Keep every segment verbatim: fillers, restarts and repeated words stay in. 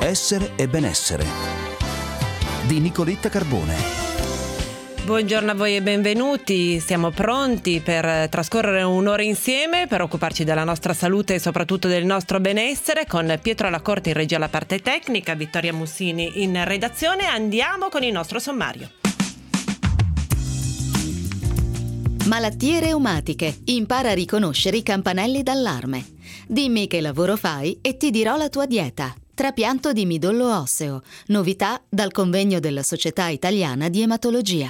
Essere e benessere di Nicoletta Carbone. Buongiorno a voi e benvenuti. Siamo pronti per trascorrere un'ora insieme per occuparci della nostra salute e soprattutto del nostro benessere con Pietro Lacorte in regia alla parte tecnica, Vittoria Mussini in redazione. Andiamo con il nostro sommario. Malattie reumatiche. Impara a riconoscere i campanelli d'allarme. Dimmi che lavoro fai e ti dirò la tua dieta. Trapianto di midollo osseo. Novità dal convegno della Società Italiana di Ematologia.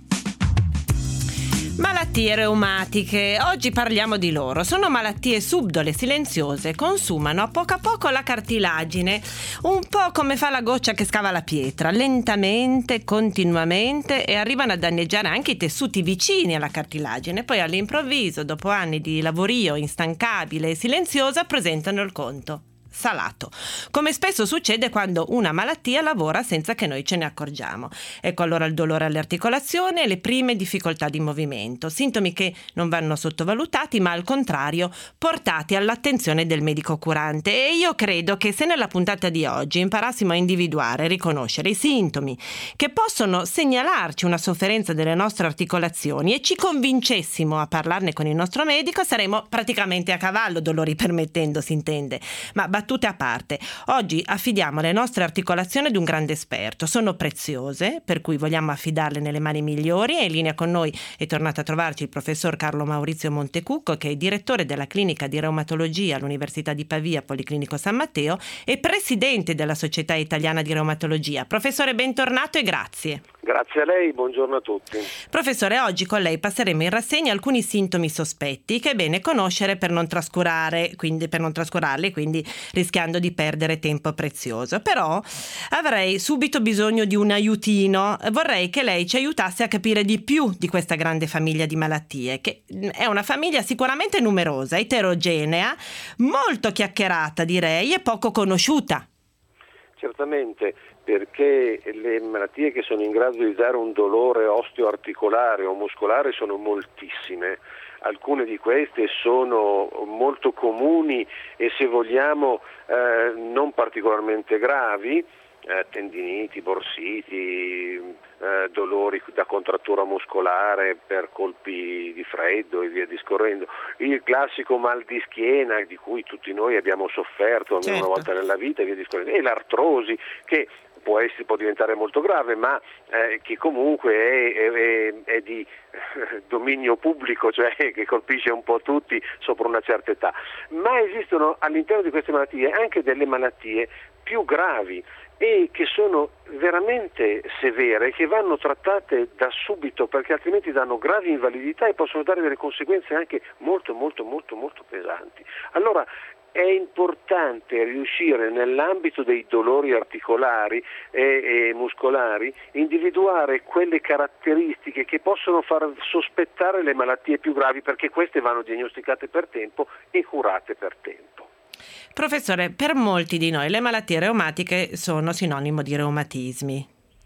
Malattie reumatiche. Oggi parliamo di loro. Sono malattie subdole, silenziose, consumano a poco a poco la cartilagine, un po' come fa la goccia che scava la pietra, lentamente, continuamente, e arrivano a danneggiare anche i tessuti vicini alla cartilagine. Poi all'improvviso, dopo anni di lavorio instancabile e silenziosa, presentano il conto salato, come spesso succede quando una malattia lavora senza che noi ce ne accorgiamo. Ecco allora il dolore alle articolazioni e le prime difficoltà di movimento, sintomi che non vanno sottovalutati ma al contrario portati all'attenzione del medico curante. E io credo che se nella puntata di oggi imparassimo a individuare e riconoscere i sintomi che possono segnalarci una sofferenza delle nostre articolazioni e ci convincessimo a parlarne con il nostro medico, saremmo praticamente a cavallo, dolori permettendo, si intende. Ma battute a parte, oggi affidiamo le nostre articolazioni ad un grande esperto. Sono preziose, per cui vogliamo affidarle nelle mani migliori, e in linea con noi è tornato a trovarci il professor Carlo Maurizio Montecucco, che è direttore della clinica di reumatologia all'Università di Pavia, Policlinico San Matteo, e presidente della Società Italiana di Reumatologia. Professore, bentornato e grazie. Grazie a lei, buongiorno a tutti. Professore, oggi con lei passeremo in rassegna alcuni sintomi sospetti che è bene conoscere per non trascurare, quindi per non trascurarli, quindi rischiando di perdere tempo prezioso. Però avrei subito bisogno di un aiutino. Vorrei che lei ci aiutasse a capire di più di questa grande famiglia di malattie, che è una famiglia sicuramente numerosa, eterogenea, molto chiacchierata direi e poco conosciuta. Certamente, perché le malattie che sono in grado di dare un dolore osteoarticolare o muscolare sono moltissime. Alcune di queste sono molto comuni e, se vogliamo, eh, non particolarmente gravi, eh, tendiniti, borsiti, eh, dolori da contrattura muscolare per colpi di freddo e via discorrendo. Il classico mal di schiena di cui tutti noi abbiamo sofferto almeno certo. una volta nella vita e via discorrendo. E l'artrosi, che può essere, può diventare molto grave, ma eh, che comunque è, è, è di eh, dominio pubblico, cioè che colpisce un po' tutti sopra una certa età. Ma esistono all'interno di queste malattie anche delle malattie più gravi e che sono veramente severe, che vanno trattate da subito, perché altrimenti danno gravi invalidità e possono dare delle conseguenze anche molto molto molto molto pesanti. Allora è importante riuscire nell'ambito dei dolori articolari e, e muscolari individuare quelle caratteristiche che possono far sospettare le malattie più gravi, perché queste vanno diagnosticate per tempo e curate per tempo. Professore, per molti di noi le malattie reumatiche sono sinonimo di reumatismi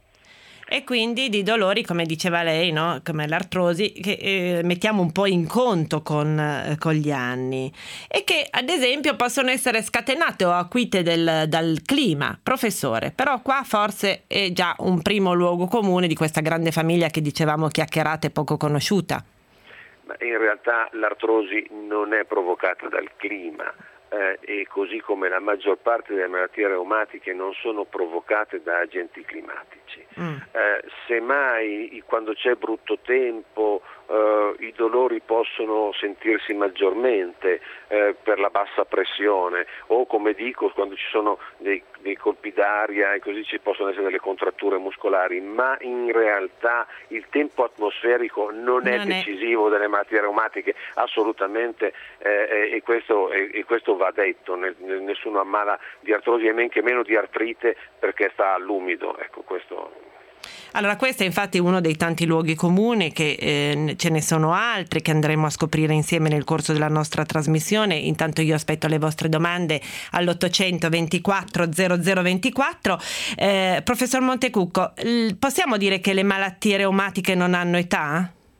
e quindi di dolori, come diceva lei, no? Come l'artrosi, che eh, mettiamo un po' in conto con, eh, con gli anni e che ad esempio possono essere scatenate o acuite del, dal clima. Professore, però qua forse è già un primo luogo comune di questa grande famiglia che dicevamo chiacchierata e poco conosciuta. Ma in realtà l'artrosi non è provocata dal clima. Eh, e così come la maggior parte delle malattie reumatiche non sono provocate da agenti climatici. Mm. Eh, semmai quando c'è brutto tempo eh, i dolori possono sentirsi maggiormente eh, per la bassa pressione, o come dico quando ci sono dei, dei colpi d'aria e così ci possono essere delle contratture muscolari, ma in realtà il tempo atmosferico non, non è, è decisivo delle malattie reumatiche, assolutamente, eh, e, questo, e, e questo va detto. Nessuno ammala di artrosi e men che meno di artrite perché sta all'umido, ecco questo. Allora questo è infatti uno dei tanti luoghi comuni, che eh, ce ne sono altri che andremo a scoprire insieme nel corso della nostra trasmissione. Intanto io aspetto le vostre domande all'ottocento ventiquattro zero zero ventiquattro. Eh, professor Montecucco, l- possiamo dire che le malattie reumatiche non hanno età?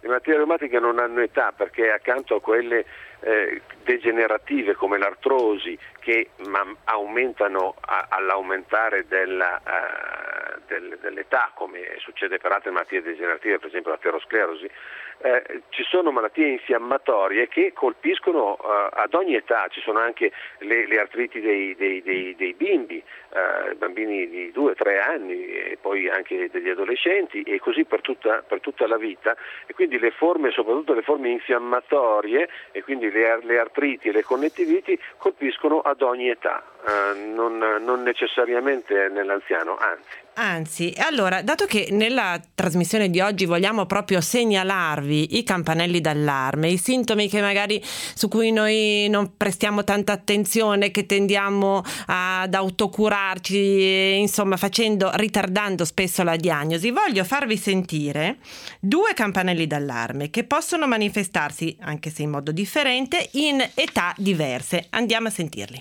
le malattie reumatiche non hanno età, perché accanto a quelle eh, degenerative come l'artrosi, che ma, aumentano a, all'aumentare della, uh, del, dell'età, come succede per altre malattie degenerative, per esempio l'aterosclerosi, eh, ci sono malattie infiammatorie che colpiscono uh, ad ogni età. Ci sono anche le, le artriti dei, dei, dei, dei bimbi, uh, bambini di due tre anni e poi anche degli adolescenti, e così per tutta, per tutta la vita, e quindi le forme, soprattutto le forme infiammatorie, e quindi le, le artriti e le connettiviti colpiscono ad ogni età, uh, non, non necessariamente nell'anziano, anzi. Anzi, allora, dato che nella trasmissione di oggi vogliamo proprio segnalarvi i campanelli d'allarme, i sintomi che magari su cui noi non prestiamo tanta attenzione, che tendiamo ad autocurarci, insomma, facendo, ritardando spesso la diagnosi, voglio farvi sentire due campanelli d'allarme che possono manifestarsi, anche se in modo differente, in età diverse. Andiamo a sentirli.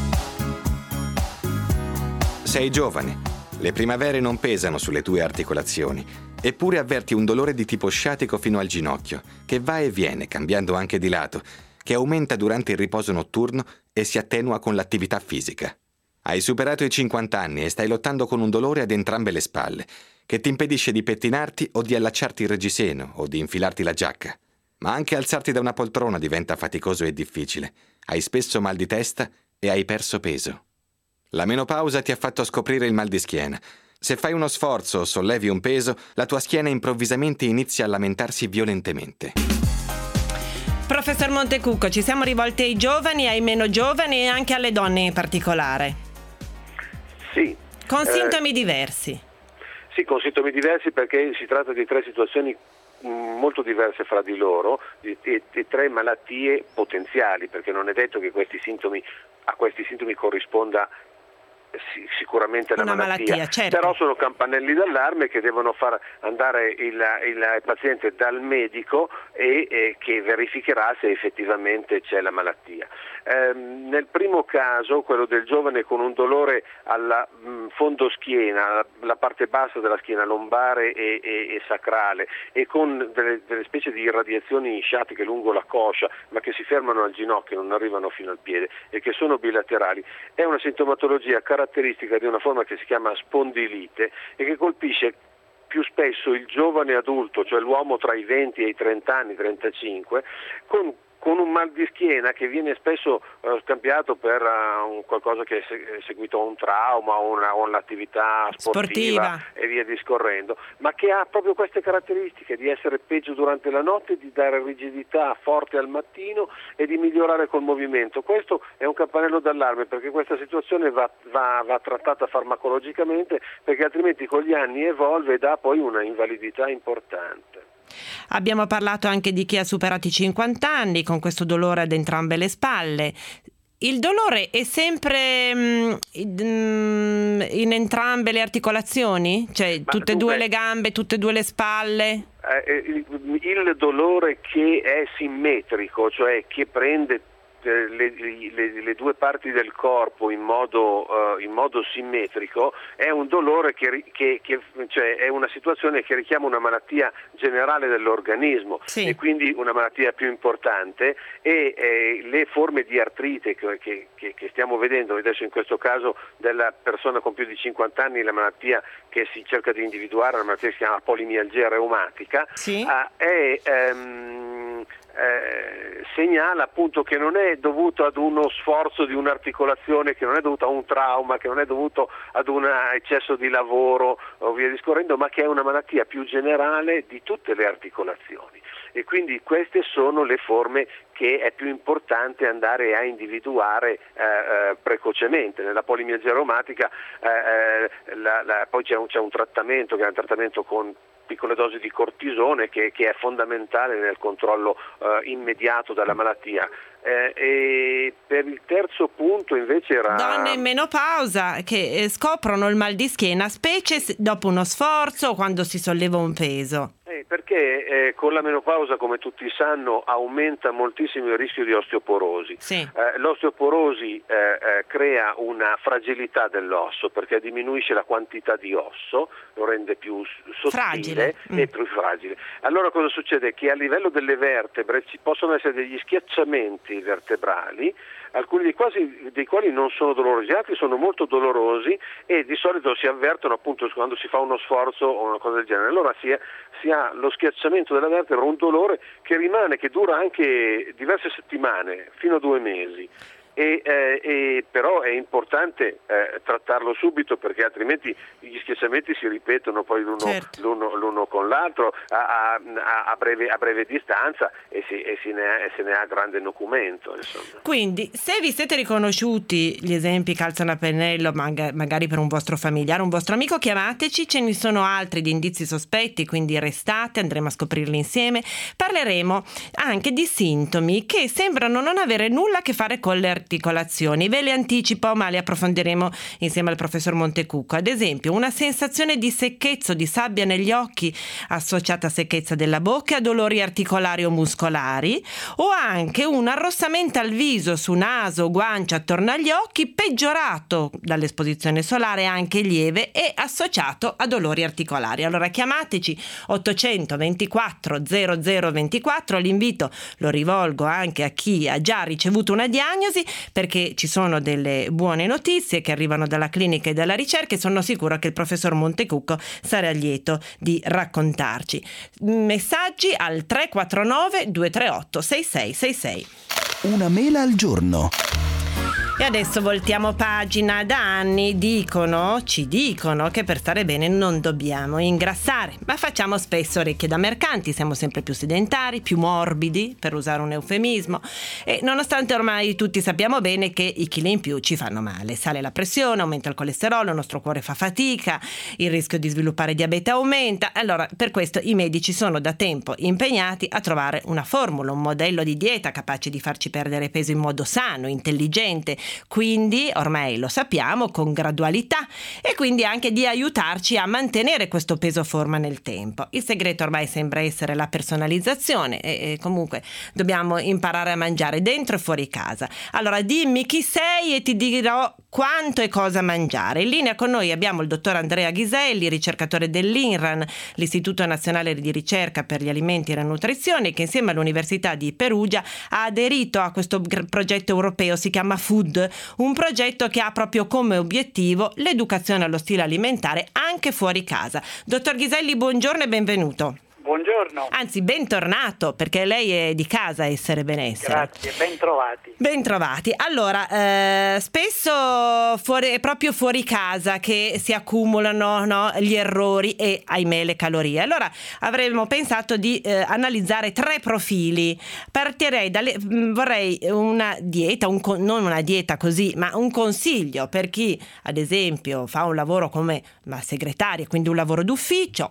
Sei giovane. Le primavere non pesano sulle tue articolazioni, eppure avverti un dolore di tipo sciatico fino al ginocchio, che va e viene, cambiando anche di lato, che aumenta durante il riposo notturno e si attenua con l'attività fisica. Hai superato i cinquanta anni e stai lottando con un dolore ad entrambe le spalle, che ti impedisce di pettinarti o di allacciarti il reggiseno o di infilarti la giacca. Ma anche alzarti da una poltrona diventa faticoso e difficile. Hai spesso mal di testa e hai perso peso. La menopausa ti ha fatto scoprire il mal di schiena. Se fai uno sforzo o sollevi un peso, la tua schiena improvvisamente inizia a lamentarsi violentemente. Professor Montecucco, ci siamo rivolti ai giovani, ai meno giovani e anche alle donne in particolare. Sì. Con eh, sintomi diversi. Sì, con sintomi diversi, perché si tratta di tre situazioni molto diverse fra di loro, di, di, di tre malattie potenziali, perché non è detto che questi sintomi, a questi sintomi corrisponda sicuramente la una malattia, malattia, certo. Però sono campanelli d'allarme che devono far andare il, il paziente dal medico e, e che verificherà se effettivamente c'è la malattia. Eh, nel primo caso, quello del giovane con un dolore alla mh, fondo schiena, la, la parte bassa della schiena lombare e, e, e sacrale, e con delle, delle specie di irradiazioni sciatiche lungo la coscia, ma che si fermano al ginocchio, non arrivano fino al piede e che sono bilaterali, è una sintomatologia caratteristica di una forma che si chiama spondilite e che colpisce più spesso il giovane adulto, cioè l'uomo tra i venti e i trenta anni, trentacinque, con con un mal di schiena che viene spesso uh, scambiato per uh, un qualcosa che è, se- è seguito a un trauma o una, un'attività sportiva, sportiva e via discorrendo, ma che ha proprio queste caratteristiche di essere peggio durante la notte, di dare rigidità forte al mattino e di migliorare col movimento. Questo è un campanello d'allarme, perché questa situazione va, va, va trattata farmacologicamente, perché altrimenti con gli anni evolve e dà poi una invalidità importante. Abbiamo parlato anche di chi ha superato i cinquanta anni con questo dolore ad entrambe le spalle. Il dolore è sempre mh, in entrambe le articolazioni? Cioè Ma tutte e dunque, due le gambe, tutte e due le spalle? Eh, il, il dolore che è simmetrico, cioè che prende Le, le, le due parti del corpo in modo, uh, in modo simmetrico, è un dolore che, che, che cioè è una situazione che richiama una malattia generale dell'organismo, sì. E quindi una malattia più importante, e eh, le forme di artrite che, che, che stiamo vedendo adesso, in questo caso della persona con più di cinquanta anni, la malattia che si cerca di individuare, una malattia che si chiama polimialgia reumatica, sì. uh, è um, Eh, segnala appunto che non è dovuto ad uno sforzo di un'articolazione, che non è dovuto a un trauma, che non è dovuto ad un eccesso di lavoro o via discorrendo, ma che è una malattia più generale di tutte le articolazioni, e quindi queste sono le forme che è più importante andare a individuare eh, eh, precocemente. Nella polimialgia reumatica eh, eh, la, la, poi c'è un, c'è un trattamento che è un trattamento con piccole dosi di cortisone che, che è fondamentale nel controllo eh, immediato della malattia. Eh, e per il terzo punto invece era donne in menopausa che eh, scoprono il mal di schiena, specie dopo uno sforzo o quando si solleva un peso. Eh, perché Perché eh, con la menopausa, come tutti sanno, aumenta moltissimo il rischio di osteoporosi. Sì. Eh, l'osteoporosi eh, eh, crea una fragilità dell'osso perché diminuisce la quantità di osso, lo rende più sottile fragile. e mm. più fragile. Allora cosa succede? Che a livello delle vertebre ci possono essere degli schiacciamenti vertebrali, alcuni dei, quasi, dei quali non sono dolorosi, altri sono molto dolorosi e di solito si avvertono appunto quando si fa uno sforzo o una cosa del genere. Allora si, è, si ha lo schiacciamento della vertebra, un dolore che rimane, che dura anche diverse settimane, fino a due mesi. E, eh, e però è importante eh, trattarlo subito perché altrimenti gli schiacciamenti si ripetono poi l'uno, certo. l'uno, l'uno con l'altro a, a, a, breve, a breve distanza e, si, e, si ne ha, e se ne ha grande documento, insomma. Quindi se vi siete riconosciuti gli esempi calzano a pennello magari per un vostro familiare, un vostro amico, chiamateci, ce ne sono altri di indizi sospetti, quindi restate, andremo a scoprirli insieme. Parleremo anche di sintomi che sembrano non avere nulla a che fare con le articolazioni. Ve le anticipo, ma le approfondiremo insieme al professor Montecucco. Ad esempio, una sensazione di secchezza, di sabbia negli occhi associata a secchezza della bocca, a dolori articolari o muscolari, o anche un arrossamento al viso, su naso, guancia, attorno agli occhi, peggiorato dall'esposizione solare, anche lieve e associato a dolori articolari. Allora chiamateci ottocento ventiquattro zero zero ventiquattro. L'invito lo rivolgo anche a chi ha già ricevuto una diagnosi, perché ci sono delle buone notizie che arrivano dalla clinica e dalla ricerca e sono sicura che il professor Montecucco sarà lieto di raccontarci. Messaggi al tre quattro nove due tre otto sei sei sei sei. Una mela al giorno. E adesso voltiamo pagina. Da anni dicono, ci dicono che per stare bene non dobbiamo ingrassare, ma facciamo spesso orecchie da mercanti, siamo sempre più sedentari, più morbidi, per usare un eufemismo, e nonostante ormai tutti sappiamo bene che i chili in più ci fanno male, sale la pressione, aumenta il colesterolo, il nostro cuore fa fatica, il rischio di sviluppare diabete aumenta. Allora, per questo i medici sono da tempo impegnati a trovare una formula, un modello di dieta capace di farci perdere peso in modo sano, intelligente, quindi ormai lo sappiamo, con gradualità, e quindi anche di aiutarci a mantenere questo peso forma nel tempo. Il segreto ormai sembra essere la personalizzazione e, e comunque dobbiamo imparare a mangiare dentro e fuori casa. Allora dimmi chi sei e ti dirò quanto e cosa mangiare. In linea con noi abbiamo il dottor Andrea Ghiselli, ricercatore dell'INRAN, l'Istituto Nazionale di Ricerca per gli Alimenti e la Nutrizione, che insieme all'Università di Perugia ha aderito a questo progetto europeo, si chiama Food, un progetto che ha proprio come obiettivo l'educazione allo stile alimentare anche fuori casa. Dottor Ghiselli, buongiorno e benvenuto. Buongiorno. Anzi, bentornato, perché lei è di casa Essere Benessere. Grazie, ben trovati. Ben trovati. Allora, eh, spesso fuori, è proprio fuori casa che si accumulano, no, gli errori e, ahimè, le calorie. Allora, avremmo pensato di eh, analizzare tre profili. Partirei dalle, vorrei una dieta, un, non una dieta così, ma un consiglio per chi, ad esempio, fa un lavoro come la segretaria, quindi un lavoro d'ufficio,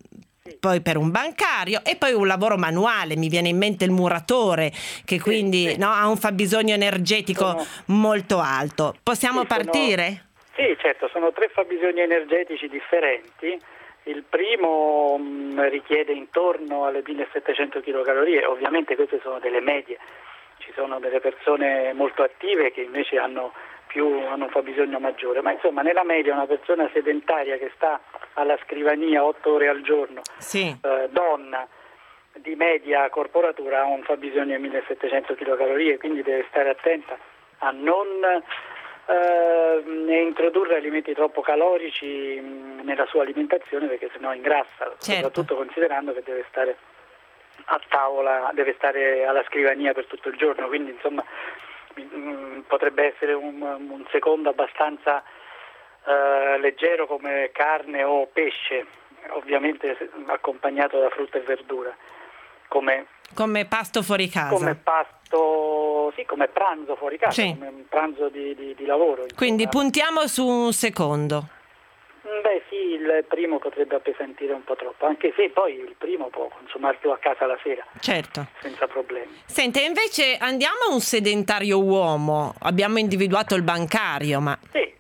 poi per un bancario e poi un lavoro manuale. Mi viene in mente il muratore, che quindi sì, sì. No, ha un fabbisogno energetico sono... molto alto. Possiamo sì, partire? Sono... Sì, certo, sono tre fabbisogni energetici differenti. Il primo mh, richiede intorno alle millesettecento chilocalorie, ovviamente queste sono delle medie. Ci sono delle persone molto attive che invece hanno più hanno un fabbisogno maggiore, ma insomma nella media una persona sedentaria che sta alla scrivania otto ore al giorno, sì. eh, donna di media corporatura, ha un fabbisogno di millesettecento chilocalorie, quindi deve stare attenta a non eh, introdurre alimenti troppo calorici mh, nella sua alimentazione, perché sennò ingrassa, certo. Soprattutto considerando che deve stare a tavola, deve stare alla scrivania per tutto il giorno, quindi insomma potrebbe essere un, un secondo abbastanza eh, leggero come carne o pesce, ovviamente accompagnato da frutta e verdura, come, come pasto fuori casa, come pasto, sì, come pranzo fuori casa, sì. Come un pranzo di, di, di lavoro. Insomma. Quindi puntiamo su un secondo. Beh sì, il primo potrebbe appesantire un po' troppo, anche se poi il primo può consumarlo a casa la sera, certo, senza problemi. Sente, invece andiamo a un sedentario uomo, abbiamo individuato il bancario, ma... Sì,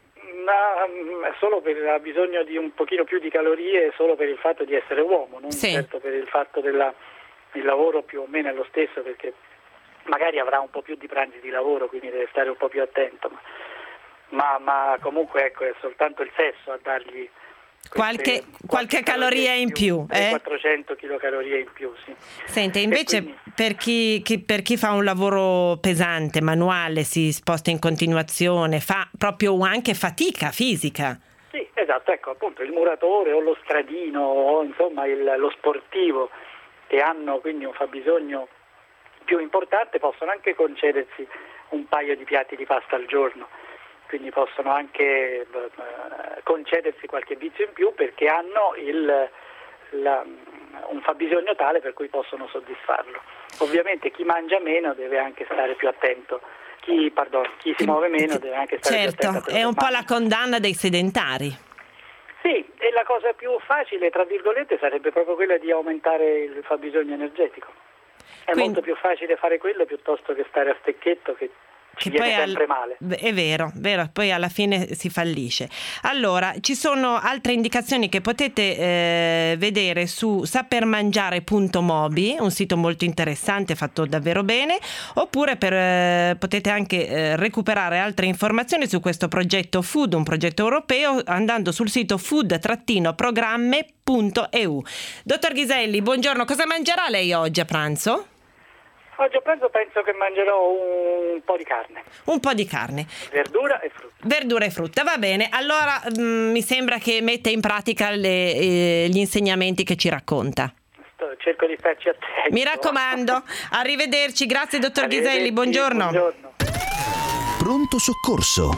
una, solo per, ha bisogno di un pochino più di calorie solo per il fatto di essere uomo, non sì. certo per il fatto del lavoro più o meno è lo stesso, perché magari avrà un po' più di pranzi di lavoro, quindi deve stare un po' più attento, ma, ma, ma comunque ecco, è soltanto il sesso a dargli qualche, qualche, qualche caloria in più, più eh? quattrocento chilocalorie in più, sì. Sente, invece quindi, per chi, chi, per chi fa un lavoro pesante, manuale, si sposta in continuazione, fa proprio anche fatica fisica. Sì, esatto, ecco, appunto il muratore o lo stradino o insomma il, lo sportivo, che hanno quindi un fabbisogno più importante, possono anche concedersi un paio di piatti di pasta al giorno, quindi possono anche uh, concedersi qualche vizio in più perché hanno il, la, un fabbisogno tale per cui possono soddisfarlo. Ovviamente chi mangia meno deve anche stare più attento, chi, pardon, chi si muove meno deve anche stare certo, più attento. Certo, è un po' la condanna dei sedentari. Sì, e la cosa più facile, tra virgolette, sarebbe proprio quella di aumentare il fabbisogno energetico. È Quindi, molto più facile fare quello piuttosto che stare a stecchetto, che ci che viene poi sempre al, male. È vero, vero, poi alla fine si fallisce. Allora, ci sono altre indicazioni che potete eh, vedere su sapermangiare punto mobi, un sito molto interessante, fatto davvero bene, oppure per, eh, potete anche eh, recuperare altre informazioni su questo progetto Food, un progetto europeo, andando sul sito food programme punto e u. Dottor Ghiselli, buongiorno, cosa mangerà lei oggi a pranzo? Oggi a pranzo penso che mangerò un po' di carne. Un po' di carne. Verdura e frutta. Verdura e frutta, va bene. Allora mh, mi sembra che mette in pratica le, eh, gli insegnamenti che ci racconta. Sto, cerco di farci attento. Mi raccomando. Arrivederci. Grazie, dottor Arrivederci, Ghiselli. Buongiorno. Buongiorno. Pronto soccorso.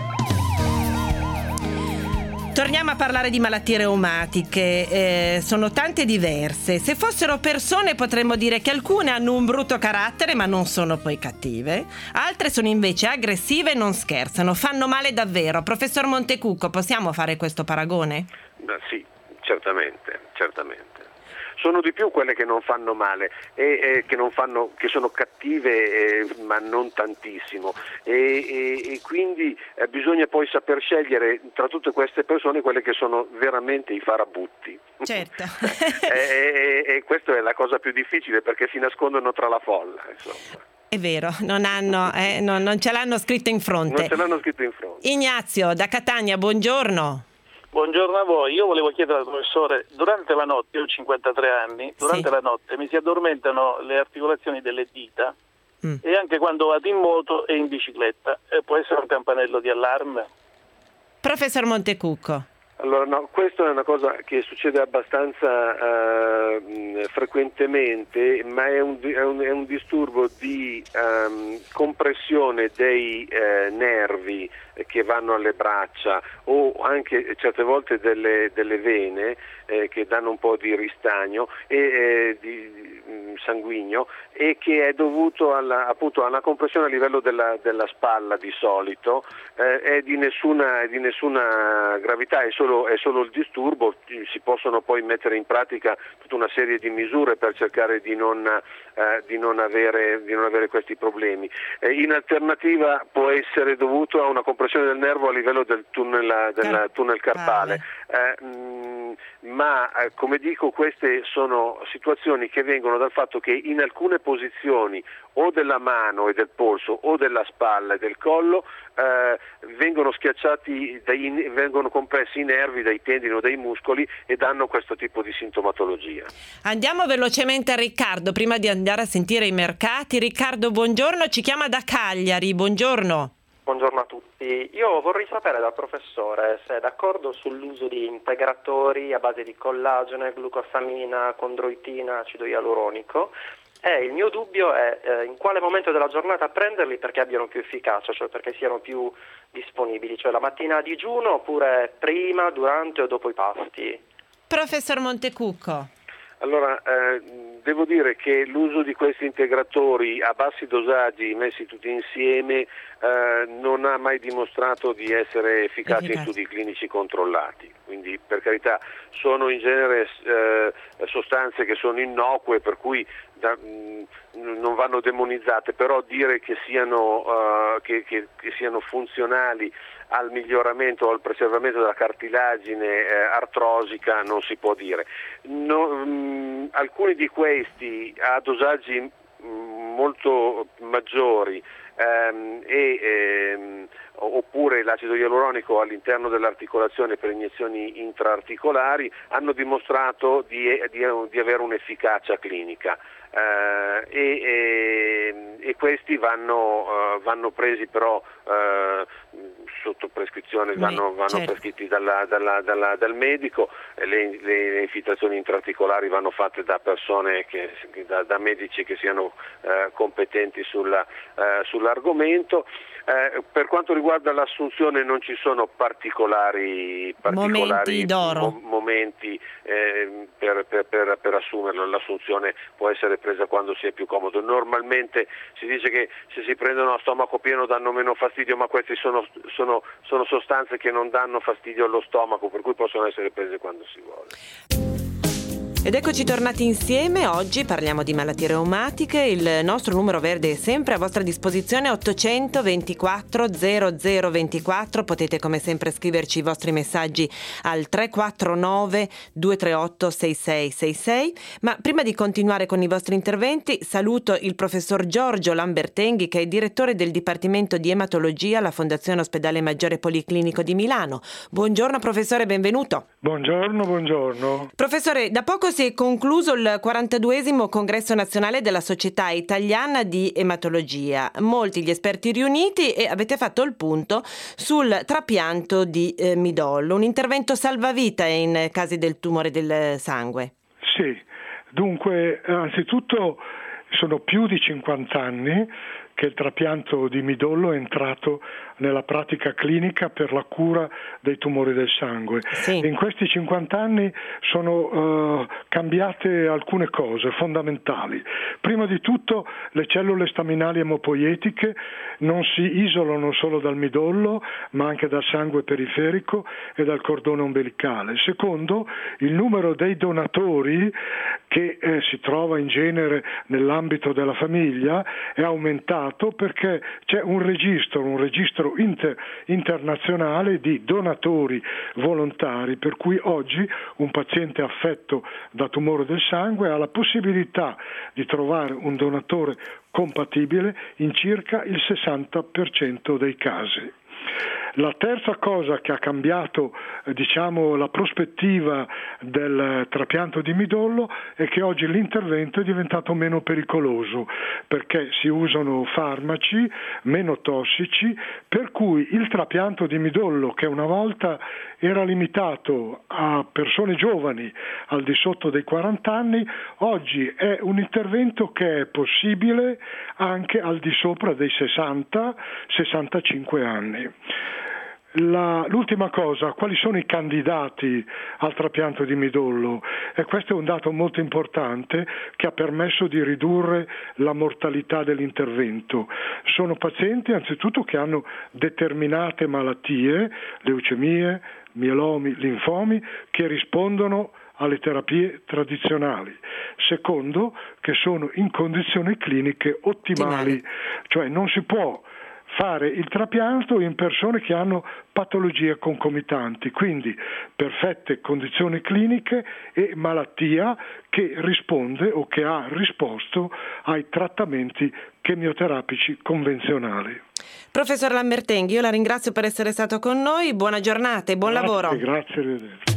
Torniamo a parlare di malattie reumatiche, eh, sono tante diverse. Se fossero persone potremmo dire che alcune hanno un brutto carattere ma non sono poi cattive, altre sono invece aggressive e non scherzano, fanno male davvero. Professor Montecucco, possiamo fare questo paragone? Beh, sì, certamente, certamente. Sono di più quelle che non fanno male e, e che non fanno, che sono cattive, eh, ma non tantissimo, e, e, e quindi eh, bisogna poi saper scegliere tra tutte queste persone quelle che sono veramente i farabutti. Certo. e, e, e questa è la cosa più difficile, perché si nascondono tra la folla, insomma. È vero, non hanno, eh, non, non ce l'hanno scritto in fronte. Non ce l'hanno scritto in fronte. Ignazio da Catania, buongiorno. Buongiorno a voi, io volevo chiedere al professore, durante la notte, io ho cinquantatré anni, durante sì. la notte mi si addormentano le articolazioni delle dita mm. e anche quando vado in moto e in bicicletta, e può essere un campanello di allarme? Professor Montecucco. Allora no, questa è una cosa che succede abbastanza uh, frequentemente, ma è un, è un, è un disturbo di um, compressione dei uh, nervi che vanno alle braccia, o anche certe volte delle, delle vene eh, che danno un po' di ristagno e eh, di, di sanguigno, e che è dovuto alla, appunto alla compressione a livello della, della spalla di solito, eh, è di nessuna, è di nessuna gravità, è solo, è solo il disturbo. Si possono poi mettere in pratica tutta una serie di misure per cercare di non, eh, di non, avere, di non avere questi problemi. Eh, in alternativa può essere dovuto a una compressione del nervo a livello del tunnel, del tunnel carpale, eh, mh, ma eh, come dico, queste sono situazioni che vengono dal fatto che in alcune posizioni o della mano e del polso o della spalla e del collo eh, vengono schiacciati, dai, vengono compressi i nervi dai tendini o dai muscoli e danno questo tipo di sintomatologia. Andiamo velocemente a Riccardo prima di andare a sentire i mercati. Riccardo, buongiorno, ci chiama da Cagliari, buongiorno. Buongiorno a tutti. Io vorrei sapere dal professore se è d'accordo sull'uso di integratori a base di collagene, glucosamina, condroitina, acido ialuronico, e il mio dubbio è eh, in quale momento della giornata prenderli perché abbiano più efficacia, cioè perché siano più disponibili, cioè la mattina a digiuno oppure prima, durante o dopo i pasti. Professor Montecucco. Allora, eh, devo dire che l'uso di questi integratori a bassi dosaggi messi tutti insieme eh, non ha mai dimostrato di essere efficace in studi clinici controllati. Quindi, per carità, sono in genere eh, sostanze che sono innocue, per cui da, non vanno demonizzate, però dire che siano, uh, che, che, che siano funzionali al miglioramento o al preservamento della cartilagine eh, artrosica non si può dire. No, mh, alcuni di questi a dosaggi mh, molto maggiori ehm, e ehm, oppure l'acido ialuronico all'interno dell'articolazione per iniezioni intraarticolari hanno dimostrato di, di, di avere un'efficacia clinica. Uh, e, e, e questi vanno, uh, vanno presi però uh, sotto prescrizione, vanno, vanno certo. prescritti dalla, dalla, dalla, dal medico. Le, le, le infiltrazioni intraarticolari vanno fatte da persone che, da, da medici che siano uh, competenti sulla, uh, sull'argomento. Eh, per quanto riguarda l'assunzione non ci sono particolari, particolari momenti d'oro, mo- momenti eh, per, per, per, per assumerlo. L'assunzione può essere presa quando si è più comodo. Normalmente si dice che se si prendono a stomaco pieno danno meno fastidio, ma queste sono, sono, sono sostanze che non danno fastidio allo stomaco, per cui possono essere prese quando si vuole. Ed eccoci tornati insieme. Oggi parliamo di malattie reumatiche. Il nostro numero verde è sempre a vostra disposizione, ottocento ventiquattro zero zero ventiquattro. Potete come sempre scriverci i vostri messaggi al tre quattro nove due tre otto sei sei sei sei. Ma prima di continuare con i vostri interventi saluto il professor Giorgio Lambertenghi, che è direttore del Dipartimento di Ematologia alla Fondazione Ospedale Maggiore Policlinico di Milano. Buongiorno professore, benvenuto. Buongiorno, buongiorno. Professore, da poco si è concluso il quarantaduesimo congresso nazionale della Società Italiana di Ematologia. Molti gli esperti riuniti e avete fatto il punto sul trapianto di eh, midollo, un intervento salvavita in casi del tumore del sangue. Sì, dunque anzitutto sono più di cinquanta anni che il trapianto di midollo è entrato nella pratica clinica per la cura dei tumori del sangue. Sì. In questi cinquanta anni sono uh, cambiate alcune cose fondamentali. Prima di tutto le cellule staminali emopoietiche non si isolano solo dal midollo, ma anche dal sangue periferico e dal cordone ombelicale. Secondo, il numero dei donatori, che eh, si trova in genere nell'ambito della famiglia, è aumentato perché c'è un registro, un registro inter, internazionale di donatori volontari, per cui oggi un paziente affetto da tumore del sangue ha la possibilità di trovare un donatore compatibile in circa il sessanta per cento dei casi. La terza cosa che ha cambiato eh, diciamo, la prospettiva del trapianto di midollo è che oggi l'intervento è diventato meno pericoloso, perché si usano farmaci meno tossici, per cui il trapianto di midollo, che una volta era limitato a persone giovani al di sotto dei quaranta anni, oggi è un intervento che è possibile anche al di sopra dei sessanta sessantacinque anni. La, l'ultima cosa, quali sono i candidati al trapianto di midollo? E questo è un dato molto importante che ha permesso di ridurre la mortalità dell'intervento. Sono pazienti anzitutto che hanno determinate malattie, leucemie, mielomi, linfomi, che rispondono alle terapie tradizionali. Secondo, che sono in condizioni cliniche ottimali, cioè non si può fare il trapianto in persone che hanno patologie concomitanti, quindi perfette condizioni cliniche e malattia che risponde o che ha risposto ai trattamenti chemioterapici convenzionali. Professor Lambertenghi, io la ringrazio per essere stato con noi, buona giornata e buon grazie, lavoro. Grazie, arrivederci.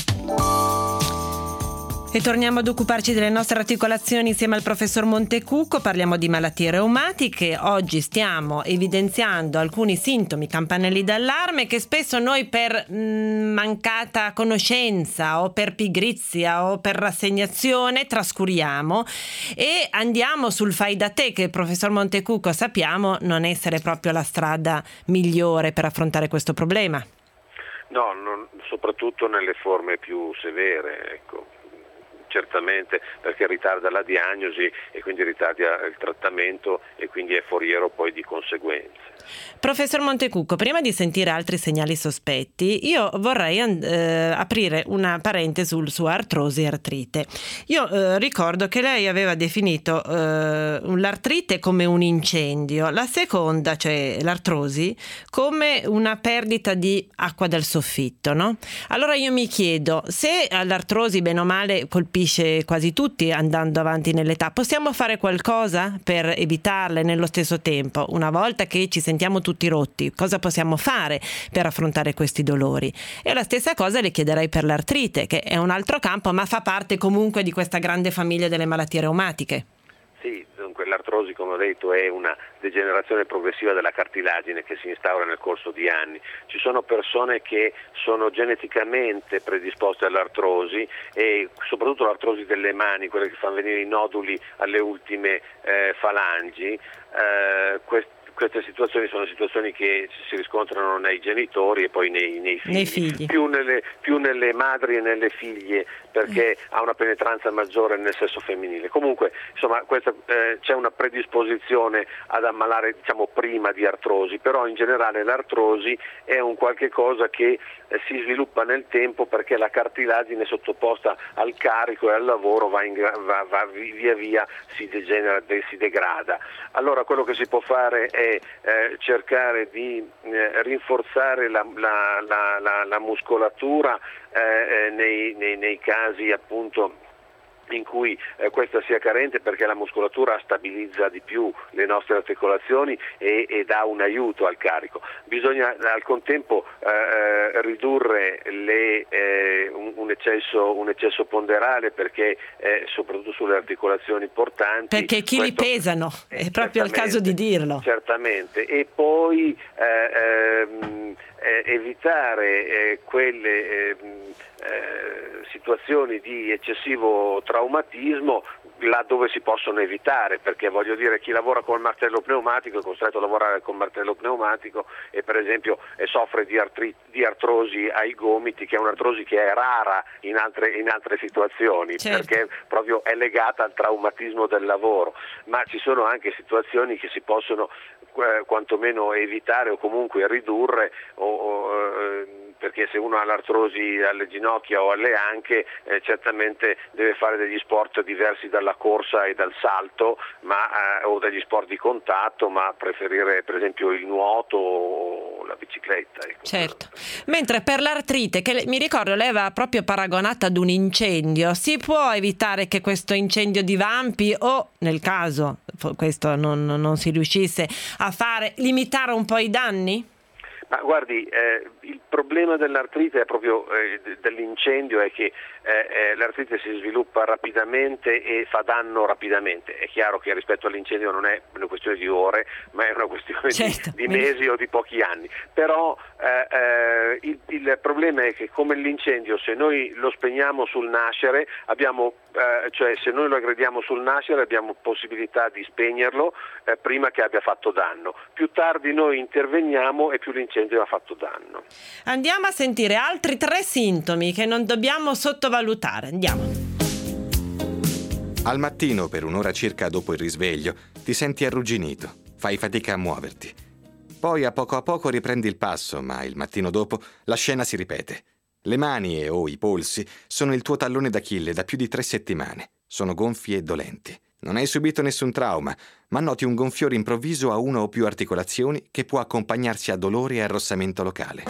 E torniamo ad occuparci delle nostre articolazioni insieme al professor Montecucco. Parliamo di malattie reumatiche. Oggi stiamo evidenziando alcuni sintomi, campanelli d'allarme, che spesso noi per mh, mancata conoscenza o per pigrizia o per rassegnazione trascuriamo e andiamo sul fai da te, che il professor Montecucco sappiamo non essere proprio la strada migliore per affrontare questo problema. No, non, soprattutto nelle forme più severe, ecco. certamente, perché ritarda la diagnosi e quindi ritarda il trattamento e quindi è foriero poi di conseguenze. Professor Montecucco, prima di sentire altri segnali sospetti, io vorrei eh, aprire una parente sul suo artrosi e artrite. Io eh, ricordo che lei aveva definito eh, l'artrite come un incendio, la seconda, cioè l'artrosi, come una perdita di acqua dal soffitto, no? Allora io mi chiedo, se l'artrosi bene o male colpisce quasi tutti andando avanti nell'età, possiamo fare qualcosa per evitarle nello stesso tempo? Una volta che ci sentiamo tutti rotti, cosa possiamo fare per affrontare questi dolori? E la stessa cosa le chiederei per l'artrite, che è un altro campo ma fa parte comunque di questa grande famiglia delle malattie reumatiche. Sì, dunque l'artrosi, come ho detto, è una degenerazione progressiva della cartilagine che si instaura nel corso di anni. Ci sono persone che sono geneticamente predisposte all'artrosi e soprattutto l'artrosi delle mani, quelle che fanno venire i noduli alle ultime eh, falangi. Eh, quest- Queste situazioni sono situazioni che si riscontrano nei genitori e poi nei, nei figli, nei figli. Più, nelle, più nelle madri e nelle figlie, perché mm. ha una penetranza maggiore nel sesso femminile. Comunque, insomma, questa, eh, c'è una predisposizione ad ammalare, diciamo, prima di artrosi, però in generale l'artrosi è un qualche cosa che eh, si sviluppa nel tempo perché la cartilagine sottoposta al carico e al lavoro va, in, va, va via via si degenera, si degrada. Allora quello che si può fare è Eh, cercare di eh, rinforzare la, la, la, la, la muscolatura eh, nei, nei, nei casi appunto in cui eh, questa sia carente, perché la muscolatura stabilizza di più le nostre articolazioni e, e dà un aiuto al carico. Bisogna al contempo eh, ridurre le, eh, un, un, eccesso, un eccesso ponderale, perché eh, soprattutto sulle articolazioni portanti. Perché chi li pesano, è proprio il caso di dirlo. Certamente, e poi eh, ehm, eh, evitare eh, quelle eh, eh, situazioni di eccessivo traumatismo là dove si possono evitare, perché voglio dire, chi lavora col martello pneumatico è costretto a lavorare col martello pneumatico e per esempio e soffre di, artri- di artrosi ai gomiti, che è un'artrosi che è rara in altre, in altre situazioni, certo, perché proprio è legata al traumatismo del lavoro, ma ci sono anche situazioni che si possono eh, quantomeno evitare o comunque ridurre o, o eh, perché se uno ha l'artrosi alle ginocchia o alle anche eh, certamente deve fare degli sport diversi dalla corsa e dal salto, ma, eh, o degli sport di contatto, ma preferire per esempio il nuoto o la bicicletta. Ecco. Certo, mentre per l'artrite, che mi ricordo lei aveva proprio paragonato ad un incendio, si può evitare che questo incendio divampi o nel caso questo non, non si riuscisse a fare, limitare un po' i danni? Ma guardi, eh, il problema dell'artrite è proprio eh, dell'incendio è che eh, eh, l'artrite si sviluppa rapidamente e fa danno rapidamente. È chiaro che rispetto all'incendio non è una questione di ore, ma è una questione certo. di, di mesi o di pochi anni. Però eh, eh, il, il problema è che come l'incendio, se noi lo spegniamo sul nascere, abbiamo, eh, cioè se noi lo aggrediamo sul nascere abbiamo possibilità di spegnerlo eh, prima che abbia fatto danno. Più tardi noi interveniamo e più l'incendio ha fatto danno. Andiamo a sentire altri tre sintomi che non dobbiamo sottovalutare. Andiamo. Al mattino, per un'ora circa dopo il risveglio, ti senti arrugginito, fai fatica a muoverti. Poi a poco a poco riprendi il passo, ma il mattino dopo la scena si ripete. Le mani e o i polsi sono il tuo tallone d'Achille da più di tre settimane. Sono gonfi e dolenti. Non hai subito nessun trauma, ma noti un gonfiore improvviso a una o più articolazioni che può accompagnarsi a dolore e arrossamento locale.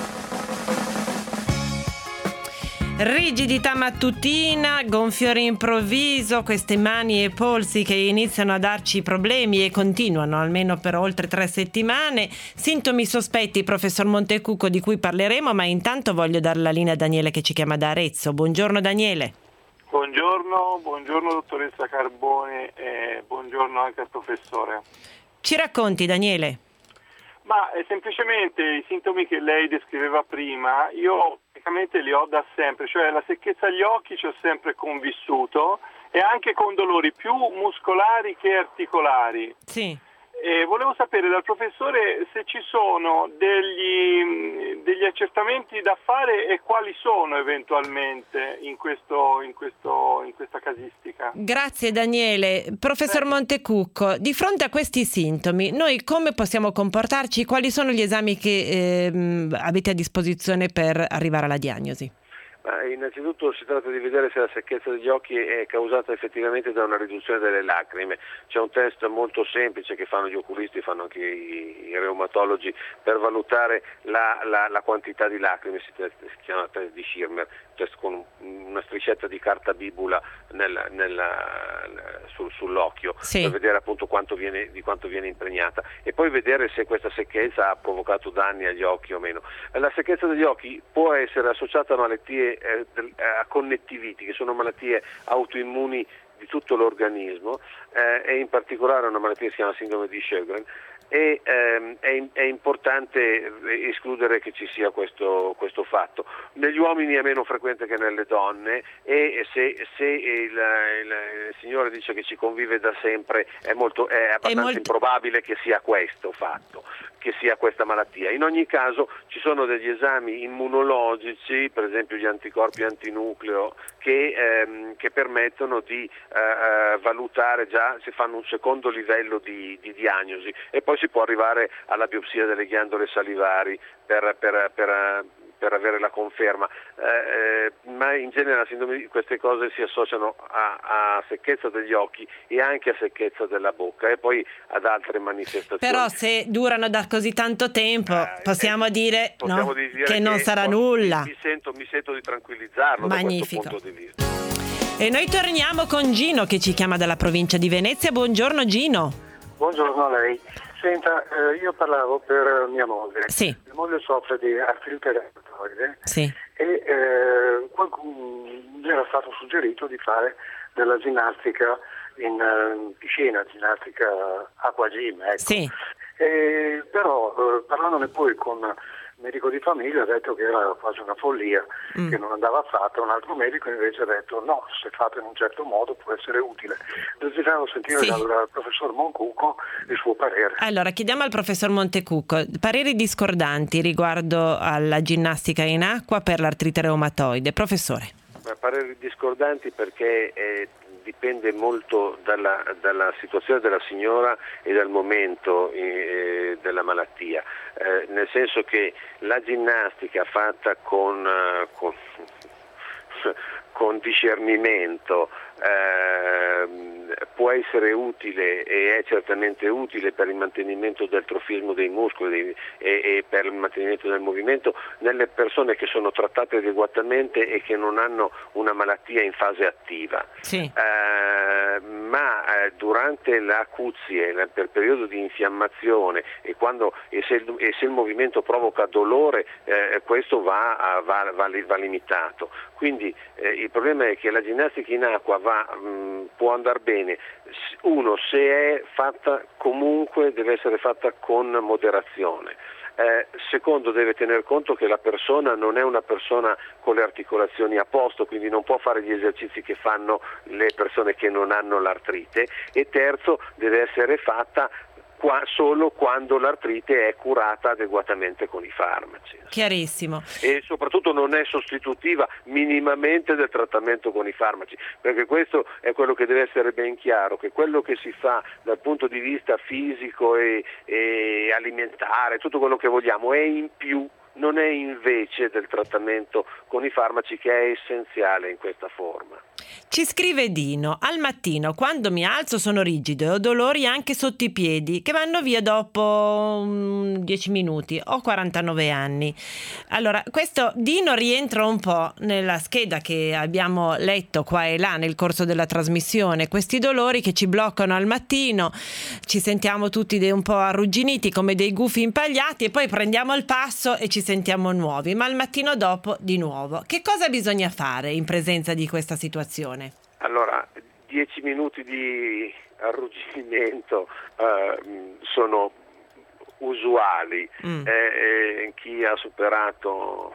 Rigidità mattutina, gonfiore improvviso, queste mani e polsi che iniziano a darci problemi e continuano almeno per oltre tre settimane. Sintomi sospetti, professor Montecucco, di cui parleremo, ma intanto voglio dare la linea a Daniele che ci chiama da Arezzo. Buongiorno Daniele. Buongiorno, buongiorno dottoressa Carbone e buongiorno anche al professore. Ci racconti Daniele? Ma eh, semplicemente i sintomi che lei descriveva prima, io praticamente li ho da sempre, cioè la secchezza agli occhi ci ho sempre convissuto e anche con dolori più muscolari che articolari. Sì. E volevo sapere dal professore se ci sono degli, degli accertamenti da fare e quali sono eventualmente in, questo, in, questo, in questa casistica. Grazie Daniele. Professor Montecucco, di fronte a questi sintomi, noi come possiamo comportarci? Quali sono gli esami che eh, avete a disposizione per arrivare alla diagnosi? Ma innanzitutto si tratta di vedere se la secchezza degli occhi è causata effettivamente da una riduzione delle lacrime. C'è un test molto semplice che fanno gli oculisti, fanno anche i, i reumatologi, per valutare la, la, la quantità di lacrime, si, test, si chiama test di Schirmer, test con una striscetta di carta bibula nel, nel, sul, sull'occhio, sì, per vedere appunto quanto viene, di quanto viene impregnata, e poi vedere se questa secchezza ha provocato danni agli occhi o meno. La secchezza degli occhi può essere associata a malattie, a connettiviti, che sono malattie autoimmuni di tutto l'organismo, eh, e in particolare una malattia che si chiama sindrome di Sjögren, e ehm, è, è importante escludere che ci sia questo, questo fatto. Negli uomini è meno frequente che nelle donne, e se, se il, il, il signore dice che ci convive da sempre è, molto, è abbastanza è molto... improbabile che sia questo fatto, che sia questa malattia. In ogni caso ci sono degli esami immunologici, per esempio gli anticorpi antinucleo, che, ehm, che permettono di eh, valutare, già si fanno un secondo livello di, di diagnosi, e poi si può arrivare alla biopsia delle ghiandole salivari per, per, per, per avere la conferma, eh, eh, ma in genere la sindrome, queste cose si associano a, a secchezza degli occhi e anche a secchezza della bocca, e poi ad altre manifestazioni. Però se durano da così tanto tempo eh, possiamo, eh, dire, possiamo no, dire che, che non sarà ho, nulla. Mi sento, mi sento di tranquillizzarlo. Magnifico. Da questo punto di vista. E noi torniamo con Gino che ci chiama dalla provincia di Venezia. Buongiorno Gino. Buongiorno a lei. Senta, eh, io parlavo per mia moglie. Sì. Mia moglie soffre di artrite reumatoide. Sì. E eh, qualcuno gli era stato suggerito di fare della ginnastica in uh, piscina, ginnastica acqua gym, ecco. Sì. E, però eh, parlandone poi con il medico di famiglia ha detto che era quasi una follia, mm. che non andava fatta. Un altro medico invece ha detto no, se fatto in un certo modo può essere utile. Desideravo sentire sì. dal, dal professor Montecucco il suo parere. Allora chiediamo al professor Montecucco pareri discordanti riguardo alla ginnastica in acqua per l'artrite reumatoide. Professore. Ma pareri discordanti perché eh, dipende molto dalla, dalla situazione della signora e dal momento eh, della malattia, eh, nel senso che la ginnastica fatta con, uh, con, con discernimento eh, può essere utile, e è certamente utile per il mantenimento del trofismo dei muscoli dei, e, e per il mantenimento del movimento nelle persone che sono trattate adeguatamente e che non hanno una malattia in fase attiva. Sì. Eh, ma eh, durante l'acuzie, per periodo di infiammazione, e, quando, e, se, il, e se il movimento provoca dolore, eh, questo va, va, va, va limitato. Quindi eh, il problema è che la ginnastica in acqua va, mh, può andare bene, uno, se è fatta comunque deve essere fatta con moderazione. Eh, secondo, deve tener conto che la persona non è una persona con le articolazioni a posto, quindi non può fare gli esercizi che fanno le persone che non hanno l'artrite. E terzo, deve essere fatta qua, solo quando l'artrite è curata adeguatamente con i farmaci. Chiarissimo. E soprattutto non è sostitutiva minimamente del trattamento con i farmaci, perché questo è quello che deve essere ben chiaro, che quello che si fa dal punto di vista fisico e, e alimentare, tutto quello che vogliamo, è in più, non è invece del trattamento con i farmaci, che è essenziale in questa forma. Ci scrive Dino: al mattino quando mi alzo sono rigido e ho dolori anche sotto i piedi che vanno via dopo dieci minuti. Ho quarantanove anni. Allora, questo Dino rientra un po' nella scheda che abbiamo letto qua e là nel corso della trasmissione. Questi dolori che ci bloccano al mattino, ci sentiamo tutti dei, un po' arrugginiti come dei gufi impagliati, e poi prendiamo il passo e ci sentiamo nuovi, ma il mattino dopo di nuovo. Che cosa bisogna fare in presenza di questa situazione? Allora, dieci minuti di arrugginimento eh, sono usuali. Mm. Eh, eh, chi ha superato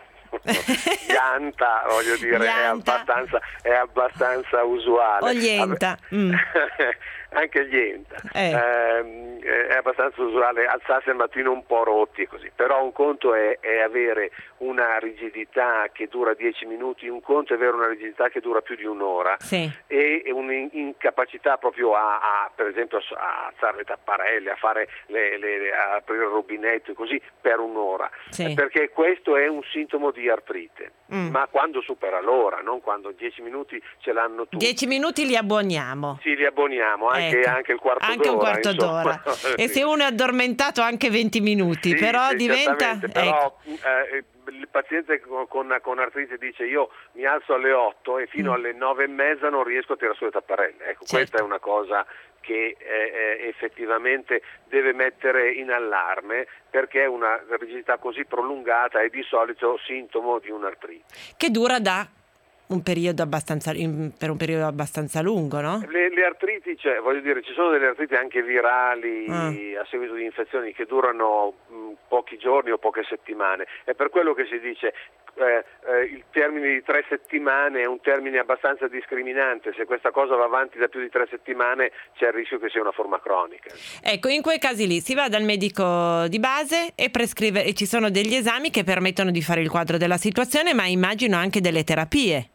Ianta, voglio dire, è abbastanza, è abbastanza usuale. Olienta. Mm. anche gli ENTA. Eh. Ehm, è abbastanza usuale alzarsi al mattino un po' rotti e così, però un conto è, è avere una rigidità che dura dieci minuti, un conto è avere una rigidità che dura più di un'ora, sì. e un'incapacità proprio a, a per esempio a alzare le tapparelle, a fare le, le, a aprire il rubinetto e così per un'ora, sì. perché questo è un sintomo di artrite, mm. ma quando supera l'ora, non quando dieci minuti ce l'hanno tutti. Dieci minuti li abboniamo. Sì, li abboniamo, anche, ecco. anche il quarto anche d'ora. un quarto insomma. d'ora. E se uno è addormentato anche venti minuti, Sì, però sì, diventa... Però ecco. eh, il paziente con, con, con artrite dice io mi alzo alle otto e fino mm. alle nove e mezza non riesco a tirare su le tapparelle. Ecco, certo. Questa è una cosa che eh, effettivamente deve mettere in allarme, perché una rigidità così prolungata è di solito sintomo di un'artrite. Che dura da un periodo abbastanza in, per un periodo abbastanza lungo, no? Le, le artriti, cioè, voglio dire, ci sono delle artriti anche virali ah. a seguito di infezioni che durano mh, pochi giorni o poche settimane. È per quello che si dice eh, eh, il termine di tre settimane è un termine abbastanza discriminante. Se questa cosa va avanti da più di tre settimane c'è il rischio che sia una forma cronica. Ecco, in quei casi lì si va dal medico di base e prescrive, e ci sono degli esami che permettono di fare il quadro della situazione, ma immagino anche delle terapie.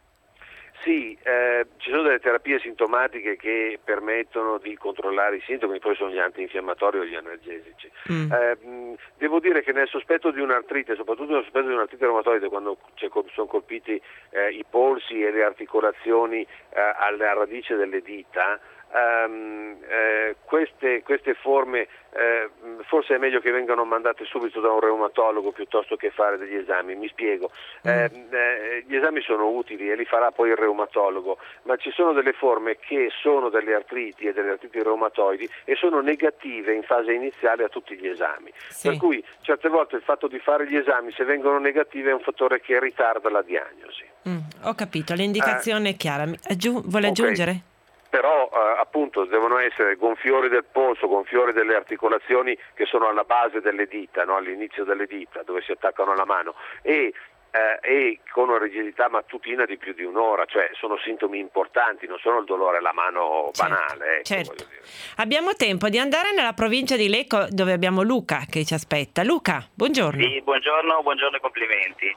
Sì, eh, ci sono delle terapie sintomatiche che permettono di controllare i sintomi, poi sono gli antinfiammatori o gli analgesici. Mm. Eh, devo dire che nel sospetto di un'artrite, soprattutto nel sospetto di un'artrite reumatoide, quando sono colpiti eh, i polsi e le articolazioni eh, alla radice delle dita, Um, eh, queste, queste forme eh, forse è meglio che vengano mandate subito da un reumatologo piuttosto che fare degli esami. Mi spiego, mm. eh, eh, gli esami sono utili e li farà poi il reumatologo, ma ci sono delle forme che sono delle artriti e delle artriti reumatoidi e sono negative in fase iniziale a tutti gli esami, sì. Per cui certe volte il fatto di fare gli esami, se vengono negative, è un fattore che ritarda la diagnosi. Mm, ho capito, l'indicazione eh. è chiara. Aggiung- vuole okay. aggiungere? Però eh, appunto devono essere gonfiori del polso, gonfiori delle articolazioni che sono alla base delle dita, no? All'inizio delle dita dove si attaccano alla mano, e, eh, e con una rigidità mattutina di più di un'ora, cioè sono sintomi importanti, non sono il dolore alla mano certo, banale. Ecco, certo. Voglio dire. Abbiamo tempo di andare nella provincia di Lecco, dove abbiamo Luca che ci aspetta. Luca, buongiorno. Sì, buongiorno, buongiorno e complimenti.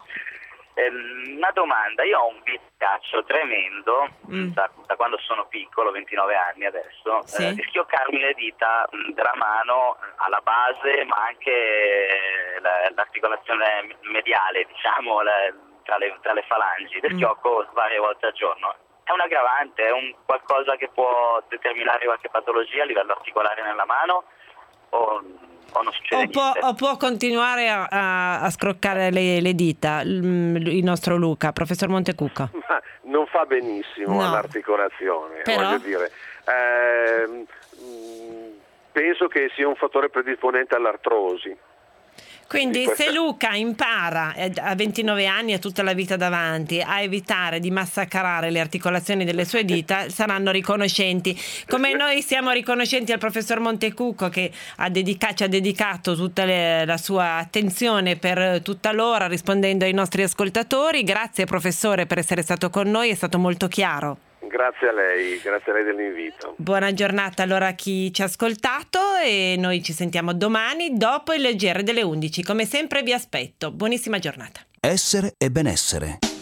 Una domanda, io ho un biscaccio tremendo mm. da, da quando sono piccolo, ventinove anni adesso, sì. eh, di schioccarmi le dita mh, della mano alla base, ma anche la, l'articolazione mediale, diciamo, la, tra, le, tra le falangi, le schiocco mm. varie volte al giorno. È un aggravante, è un qualcosa che può determinare qualche patologia a livello articolare nella mano o... O, non o, può, o può continuare a, a, a scroccare le, le dita il nostro Luca, professor Montecucco? Ma non fa benissimo no. all'articolazione, Però... voglio dire. Eh, penso che sia un fattore predisponente all'artrosi. Quindi se Luca impara a ventinove anni, ha tutta la vita davanti, a evitare di massacrare le articolazioni delle sue dita, saranno riconoscenti. Come noi siamo riconoscenti al professor Montecucco che ha dedica- ci ha dedicato tutta le, la sua attenzione per tutta l'ora rispondendo ai nostri ascoltatori. Grazie professore per essere stato con noi, è stato molto chiaro. Grazie a lei, grazie a lei dell'invito. Buona giornata allora a chi ci ha ascoltato e noi ci sentiamo domani dopo il G R delle undici. Come sempre vi aspetto. Buonissima giornata. Essere e benessere.